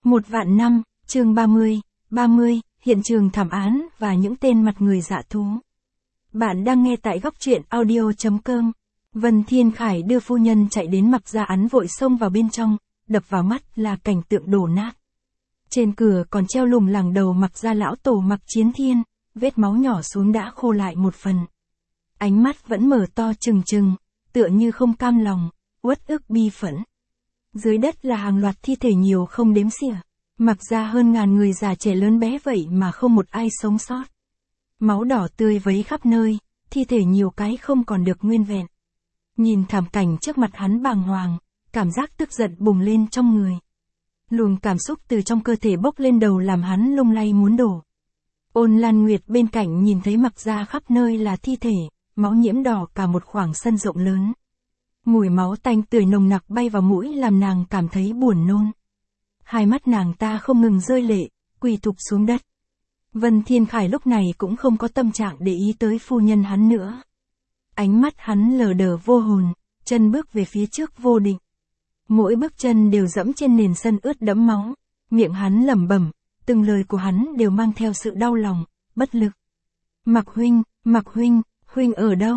Một vạn năm, chương 30, hiện trường thảm án và những tên mặt người dạ thú. Bạn đang nghe tại góc truyện audio.com. Vân Thiên Khải đưa phu nhân chạy đến Mặc Gia, án vội xông vào bên trong, đập vào mắt là cảnh tượng đổ nát. Trên cửa còn treo lủng lẳng đầu Mặc Gia lão tổ Mặc Chiến Thiên, vết máu nhỏ xuống đã khô lại một phần. Ánh mắt vẫn mở to trừng trừng, tựa như không cam lòng, uất ức bi phẫn. Dưới đất là hàng loạt thi thể nhiều không đếm xỉa. Mặc Gia hơn ngàn người già trẻ lớn bé vậy mà không một ai sống sót. Máu đỏ tươi vấy khắp nơi, thi thể nhiều cái không còn được nguyên vẹn. Nhìn thảm cảnh trước mặt hắn bàng hoàng, cảm giác tức giận bùng lên trong người. Luồng cảm xúc từ trong cơ thể bốc lên đầu làm hắn lung lay muốn đổ. Ôn Lan Nguyệt bên cạnh nhìn thấy Mặc Gia khắp nơi là thi thể, máu nhiễm đỏ cả một khoảng sân rộng lớn. Mùi máu tanh tưởi nồng nặc bay vào mũi làm nàng cảm thấy buồn nôn. Hai mắt nàng ta không ngừng rơi lệ, quỳ thụp xuống đất. Vân Thiên Khải lúc này cũng không có tâm trạng để ý tới phu nhân hắn nữa. Ánh mắt hắn lờ đờ vô hồn, chân bước về phía trước vô định. Mỗi bước chân đều dẫm trên nền sân ướt đẫm máu, miệng hắn lẩm bẩm, từng lời của hắn đều mang theo sự đau lòng, bất lực. Mặc huynh, huynh ở đâu,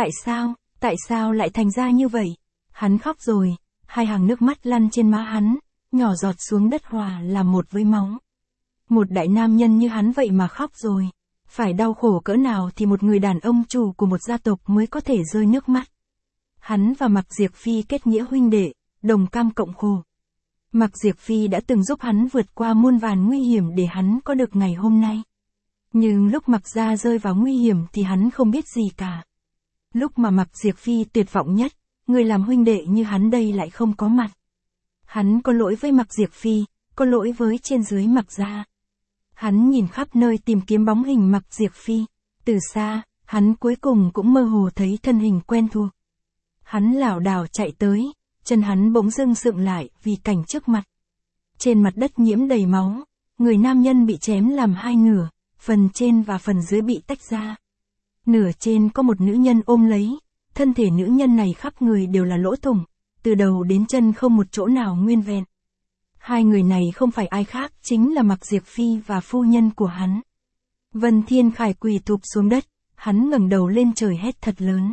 tại sao lại thành ra như vậy? Hắn khóc rồi, hai hàng nước mắt lăn trên má hắn, nhỏ giọt xuống đất hòa làm một với máu. Một đại nam nhân như hắn vậy mà khóc rồi. Phải đau khổ cỡ nào thì một người đàn ông chủ của một gia tộc mới có thể rơi nước mắt. Hắn và Mặc Diệp Phi kết nghĩa huynh đệ, đồng cam cộng khổ. Mặc Diệp Phi đã từng giúp hắn vượt qua muôn vàn nguy hiểm để hắn có được ngày hôm nay. Nhưng lúc Mặc Gia rơi vào nguy hiểm thì hắn không biết gì cả. Lúc mà Mặc Diệp Phi tuyệt vọng nhất, người làm huynh đệ như hắn đây lại không có mặt. Hắn có lỗi với Mặc Diệp Phi, có lỗi với trên dưới Mặc Gia. Hắn nhìn khắp nơi tìm kiếm bóng hình Mặc Diệp Phi. Từ xa, hắn cuối cùng cũng mơ hồ thấy thân hình quen thuộc. Hắn lảo đảo chạy tới, chân hắn bỗng dưng sượng lại vì cảnh trước mặt. Trên mặt đất nhiễm đầy máu, người nam nhân bị chém làm hai nửa, phần trên và phần dưới bị tách ra. Nửa trên có một nữ nhân ôm lấy, thân thể nữ nhân này khắp người đều là lỗ thủng, từ đầu đến chân không một chỗ nào nguyên vẹn. Hai người này không phải ai khác, chính là Mặc Diệp Phi và phu nhân của hắn. Vân Thiên Khải quỳ thụp xuống đất, hắn ngẩng đầu lên trời hét thật lớn.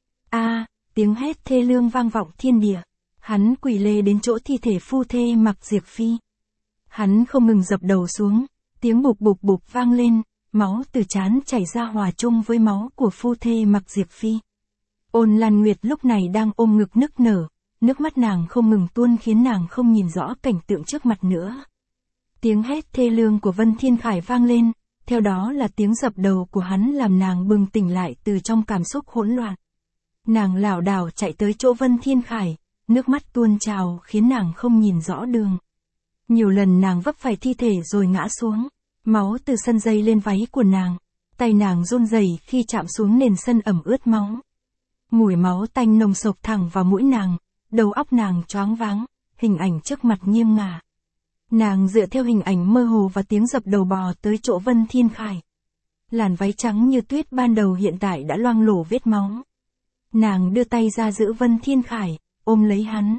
Tiếng hét thê lương vang vọng thiên địa. Hắn quỳ lê đến chỗ thi thể phu thê Mặc Diệp Phi. Hắn không ngừng dập đầu xuống, tiếng bụp bụp bụp vang lên, máu từ trán chảy ra hòa chung với máu của phu thê Mặc Diệp Phi. Ôn Lan Nguyệt lúc này đang ôm ngực nức nở, nước mắt nàng không ngừng tuôn khiến nàng không nhìn rõ cảnh tượng trước mặt nữa. Tiếng hét thê lương của Vân Thiên Khải vang lên, theo đó là tiếng dập đầu của hắn làm nàng bừng tỉnh lại từ trong cảm xúc hỗn loạn. Nàng lảo đảo chạy tới chỗ Vân Thiên Khải, nước mắt tuôn trào khiến nàng không nhìn rõ đường. Nhiều lần nàng vấp phải thi thể rồi ngã xuống, máu từ sân dây lên váy của nàng, tay nàng run rẩy khi chạm xuống nền sân ẩm ướt máu. Mùi máu tanh nồng sộc thẳng vào mũi nàng, đầu óc nàng choáng váng, hình ảnh trước mặt nghiêng ngả. Nàng dựa theo hình ảnh mơ hồ và tiếng dập đầu bò tới chỗ Vân Thiên Khải. Làn váy trắng như tuyết ban đầu hiện tại đã loang lổ vết máu. Nàng đưa tay ra giữ Vân Thiên Khải, ôm lấy hắn.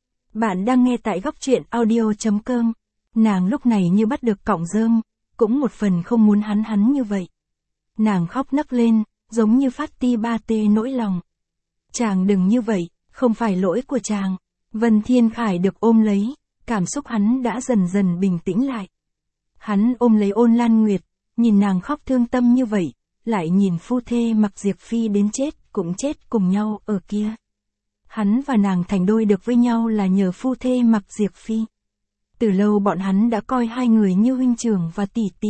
Bạn đang nghe tại góc truyện audio.com. Nàng lúc này như bắt được cọng rơm, cũng một phần không muốn hắn như vậy. Nàng khóc nấc lên, giống như phát ti ba tê nỗi lòng. Chàng đừng như vậy, không phải lỗi của chàng. Vân Thiên Khải được ôm lấy, cảm xúc hắn đã dần dần bình tĩnh lại. Hắn ôm lấy Ôn Lan Nguyệt, nhìn nàng khóc thương tâm như vậy, lại nhìn phu thê Mặc Diệp Phi đến chết cũng chết cùng nhau ở kia. Hắn và nàng thành đôi được với nhau là nhờ phu thê Mặc Diệp Phi. Từ lâu bọn hắn đã coi hai người như huynh trưởng và tỷ tỷ.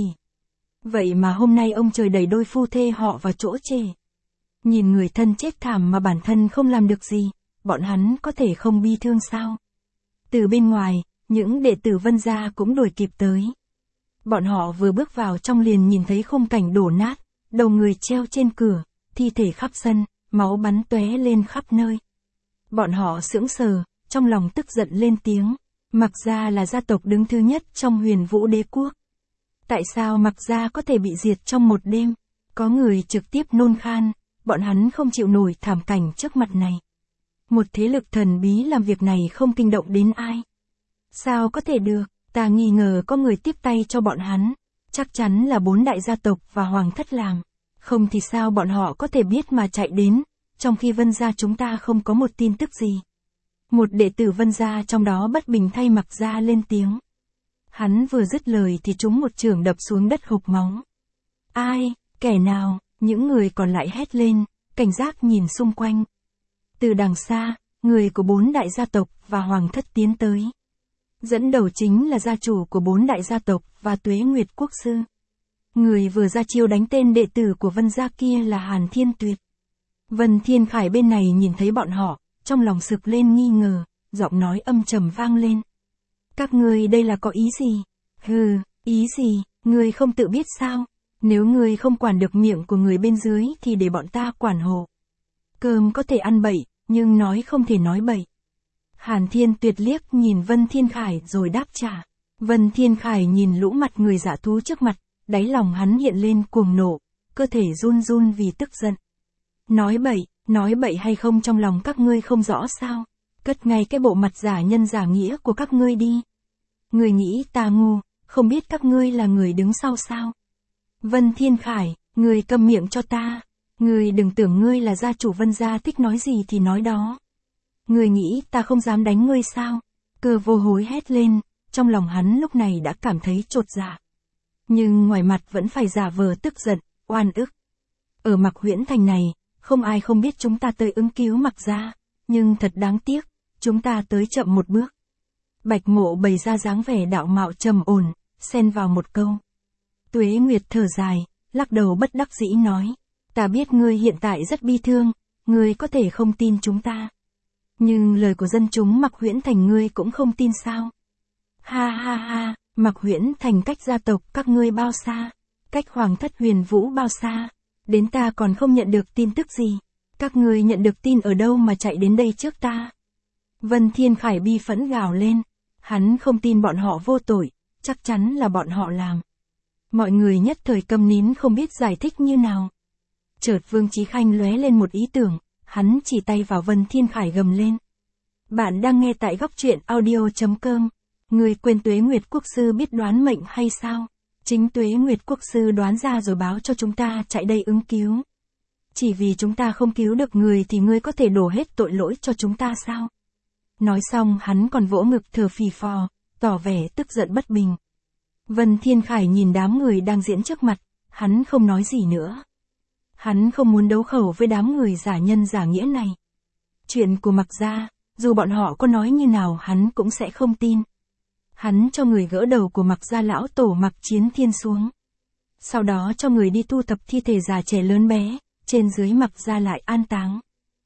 Vậy mà hôm nay ông trời đẩy đôi phu thê họ vào chỗ chê. Nhìn người thân chết thảm mà bản thân không làm được gì, bọn hắn có thể không bi thương sao? Từ bên ngoài, những đệ tử Vân gia cũng đuổi kịp tới. Bọn họ vừa bước vào trong liền nhìn thấy khung cảnh đổ nát, đầu người treo trên cửa, thi thể khắp sân, máu bắn tóe lên khắp nơi. Bọn họ sững sờ, trong lòng tức giận lên tiếng. Mặc Gia là gia tộc đứng thứ nhất trong Huyền Vũ Đế quốc. Tại sao Mặc Gia có thể bị diệt trong một đêm? Có người trực tiếp nôn khan, bọn hắn không chịu nổi thảm cảnh trước mặt này. Một thế lực thần bí làm việc này không kinh động đến ai. Sao có thể được? Ta nghi ngờ có người tiếp tay cho bọn hắn. Chắc chắn là 4 đại gia tộc và hoàng thất làm. Không thì sao bọn họ có thể biết mà chạy đến, trong khi Vân gia chúng ta không có một tin tức gì. Một đệ tử Vân gia trong đó bất bình thay Mạc gia lên tiếng. Hắn vừa dứt lời thì trúng một chưởng đập xuống đất hộc máu. Ai, kẻ nào, những người còn lại hét lên, cảnh giác nhìn xung quanh. Từ đằng xa, người của 4 đại gia tộc và hoàng thất tiến tới. Dẫn đầu chính là gia chủ của 4 đại gia tộc và Tuế Nguyệt Quốc sư. Người vừa ra chiêu đánh tên đệ tử của Vân gia kia là Hàn Thiên Tuyệt. Vân Thiên Khải bên này nhìn thấy bọn họ, trong lòng sực lên nghi ngờ, giọng nói âm trầm vang lên. Các ngươi đây là có ý gì? Hừ, ý gì, ngươi không tự biết sao? Nếu ngươi không quản được miệng của người bên dưới thì để bọn ta quản hộ. Cơm có thể ăn bậy, nhưng nói không thể nói bậy. Hàn Thiên Tuyệt liếc nhìn Vân Thiên Khải rồi đáp trả. Vân Thiên Khải nhìn lũ mặt người dã thú trước mặt, đáy lòng hắn hiện lên cuồng nộ, cơ thể run run vì tức giận. Nói bậy hay không trong lòng các ngươi không rõ sao? Cất ngay cái bộ mặt giả nhân giả nghĩa của các ngươi đi. Người nghĩ ta ngu, không biết các ngươi là người đứng sau sao? Vân Thiên Khải, người câm miệng cho ta. Người đừng tưởng ngươi là gia chủ Vân gia thích nói gì thì nói đó. Người nghĩ ta không dám đánh ngươi sao? Cơ Vô Hối hét lên, trong lòng hắn lúc này đã cảm thấy chột dạ. Nhưng ngoài mặt vẫn phải giả vờ tức giận, oan ức. Ở Mạc Huyễn Thành này, không ai không biết chúng ta tới ứng cứu Mạc gia, nhưng thật đáng tiếc, chúng ta tới chậm một bước. Bạch Mộ bày ra dáng vẻ đạo mạo trầm ổn, xen vào một câu. Tuế Nguyệt thở dài, lắc đầu bất đắc dĩ nói, ta biết ngươi hiện tại rất bi thương, ngươi có thể không tin chúng ta. Nhưng lời của dân chúng Mạc Huyễn Thành ngươi cũng không tin sao? Ha ha ha, Mạc Huyễn Thành cách gia tộc các ngươi bao xa? Cách hoàng thất Huyền Vũ bao xa? Đến ta còn không nhận được tin tức gì. Các ngươi nhận được tin ở đâu mà chạy đến đây trước ta? Vân Thiên Khải bi phẫn gào lên. Hắn không tin bọn họ vô tội, chắc chắn là bọn họ làm. Mọi người nhất thời câm nín không biết giải thích như nào. Chợt Vương Chí Khanh lóe lên một ý tưởng, hắn chỉ tay vào Vân Thiên Khải gầm lên. Bạn đang nghe tại góc truyện audio.com. Người quên Tuế Nguyệt Quốc sư biết đoán mệnh hay sao? Chính Tuế Nguyệt Quốc sư đoán ra rồi báo cho chúng ta chạy đây ứng cứu. Chỉ vì chúng ta không cứu được người thì ngươi có thể đổ hết tội lỗi cho chúng ta sao? Nói xong hắn còn vỗ ngực thở phì phò, tỏ vẻ tức giận bất bình. Vân Thiên Khải nhìn đám người đang diễn trước mặt, hắn không nói gì nữa. Hắn không muốn đấu khẩu với đám người giả nhân giả nghĩa này. Chuyện của Mạc gia, dù bọn họ có nói như nào hắn cũng sẽ không tin. Hắn cho người gỡ đầu của Mạc gia lão tổ Mạc Chiến Thiên xuống. Sau đó cho người đi thu thập thi thể già trẻ lớn bé, trên dưới Mạc gia lại an táng.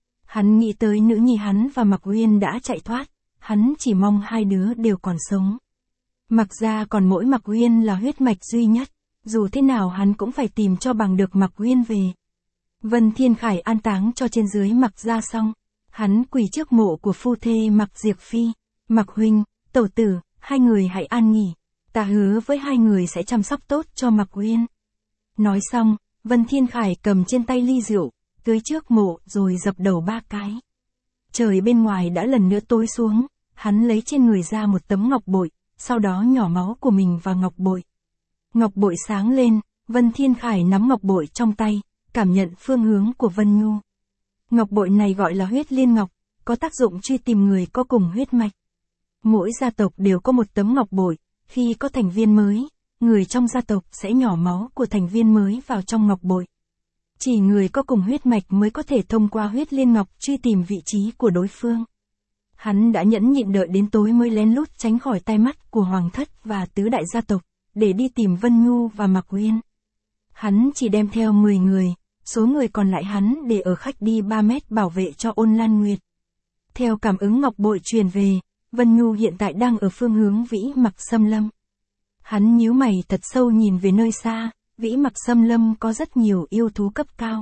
Hắn nghĩ tới nữ nhi hắn và Mạc Uyên đã chạy thoát, hắn chỉ mong hai đứa đều còn sống. Mạc gia còn mỗi Mạc Uyên là huyết mạch duy nhất, dù thế nào hắn cũng phải tìm cho bằng được Mạc Uyên về. Vân Thiên Khải an táng cho trên dưới Mạc gia xong, hắn quỳ trước mộ của phu thê Mạc Diệp Phi. Mạc huynh, tẩu tử, hai người hãy an nghỉ, ta hứa với hai người sẽ chăm sóc tốt cho Mạc Uyên. Nói xong, Vân Thiên Khải cầm trên tay ly rượu, tưới trước mộ rồi dập đầu 3 cái. Trời bên ngoài đã lần nữa tối xuống, hắn lấy trên người ra một tấm ngọc bội, sau đó nhỏ máu của mình vào ngọc bội. Ngọc bội sáng lên, Vân Thiên Khải nắm ngọc bội trong tay, cảm nhận phương hướng của Vân Nhu. Ngọc bội này gọi là huyết liên ngọc, có tác dụng truy tìm người có cùng huyết mạch. Mỗi gia tộc đều có một tấm ngọc bội, khi có thành viên mới, người trong gia tộc sẽ nhỏ máu của thành viên mới vào trong ngọc bội. Chỉ người có cùng huyết mạch mới có thể thông qua huyết liên ngọc truy tìm vị trí của đối phương. Hắn đã nhẫn nhịn đợi đến tối mới lén lút tránh khỏi tai mắt của hoàng thất và tứ đại gia tộc, để đi tìm Vân Nhu và Mạc Uyên. Hắn chỉ đem theo 10 người, số người còn lại hắn để ở khách đi 3 mét bảo vệ cho Ôn Lan Nguyệt. Theo cảm ứng ngọc bội truyền về, Vân Nhu hiện tại đang ở phương hướng Vĩ Mặc Xâm Lâm. Hắn nhíu mày thật sâu nhìn về nơi xa, Vĩ Mặc Xâm Lâm có rất nhiều yêu thú cấp cao.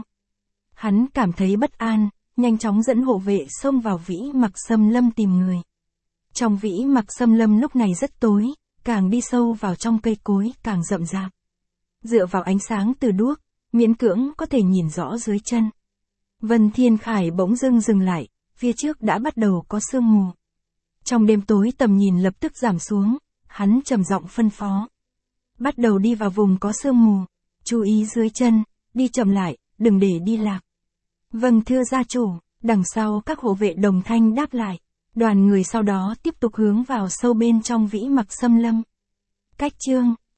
Hắn cảm thấy bất an, nhanh chóng dẫn hộ vệ xông vào Vĩ Mặc Xâm Lâm tìm người. Trong Vĩ Mặc Xâm Lâm lúc này rất tối, càng đi sâu vào trong cây cối càng rậm rạp. Dựa vào ánh sáng từ đuốc, miễn cưỡng có thể nhìn rõ dưới chân. Vân Thiên Khải bỗng dưng dừng lại, phía trước đã bắt đầu có sương mù. Trong đêm tối tầm nhìn lập tức giảm xuống, hắn trầm giọng phân phó. Bắt đầu đi vào vùng có sương mù. Chú ý dưới chân, đi chậm lại, đừng để đi lạc. Vâng thưa gia chủ, đằng sau các hộ vệ đồng thanh đáp lại. Đoàn người sau đó tiếp tục hướng vào sâu bên trong vĩ mặc xâm lâm. Cách chương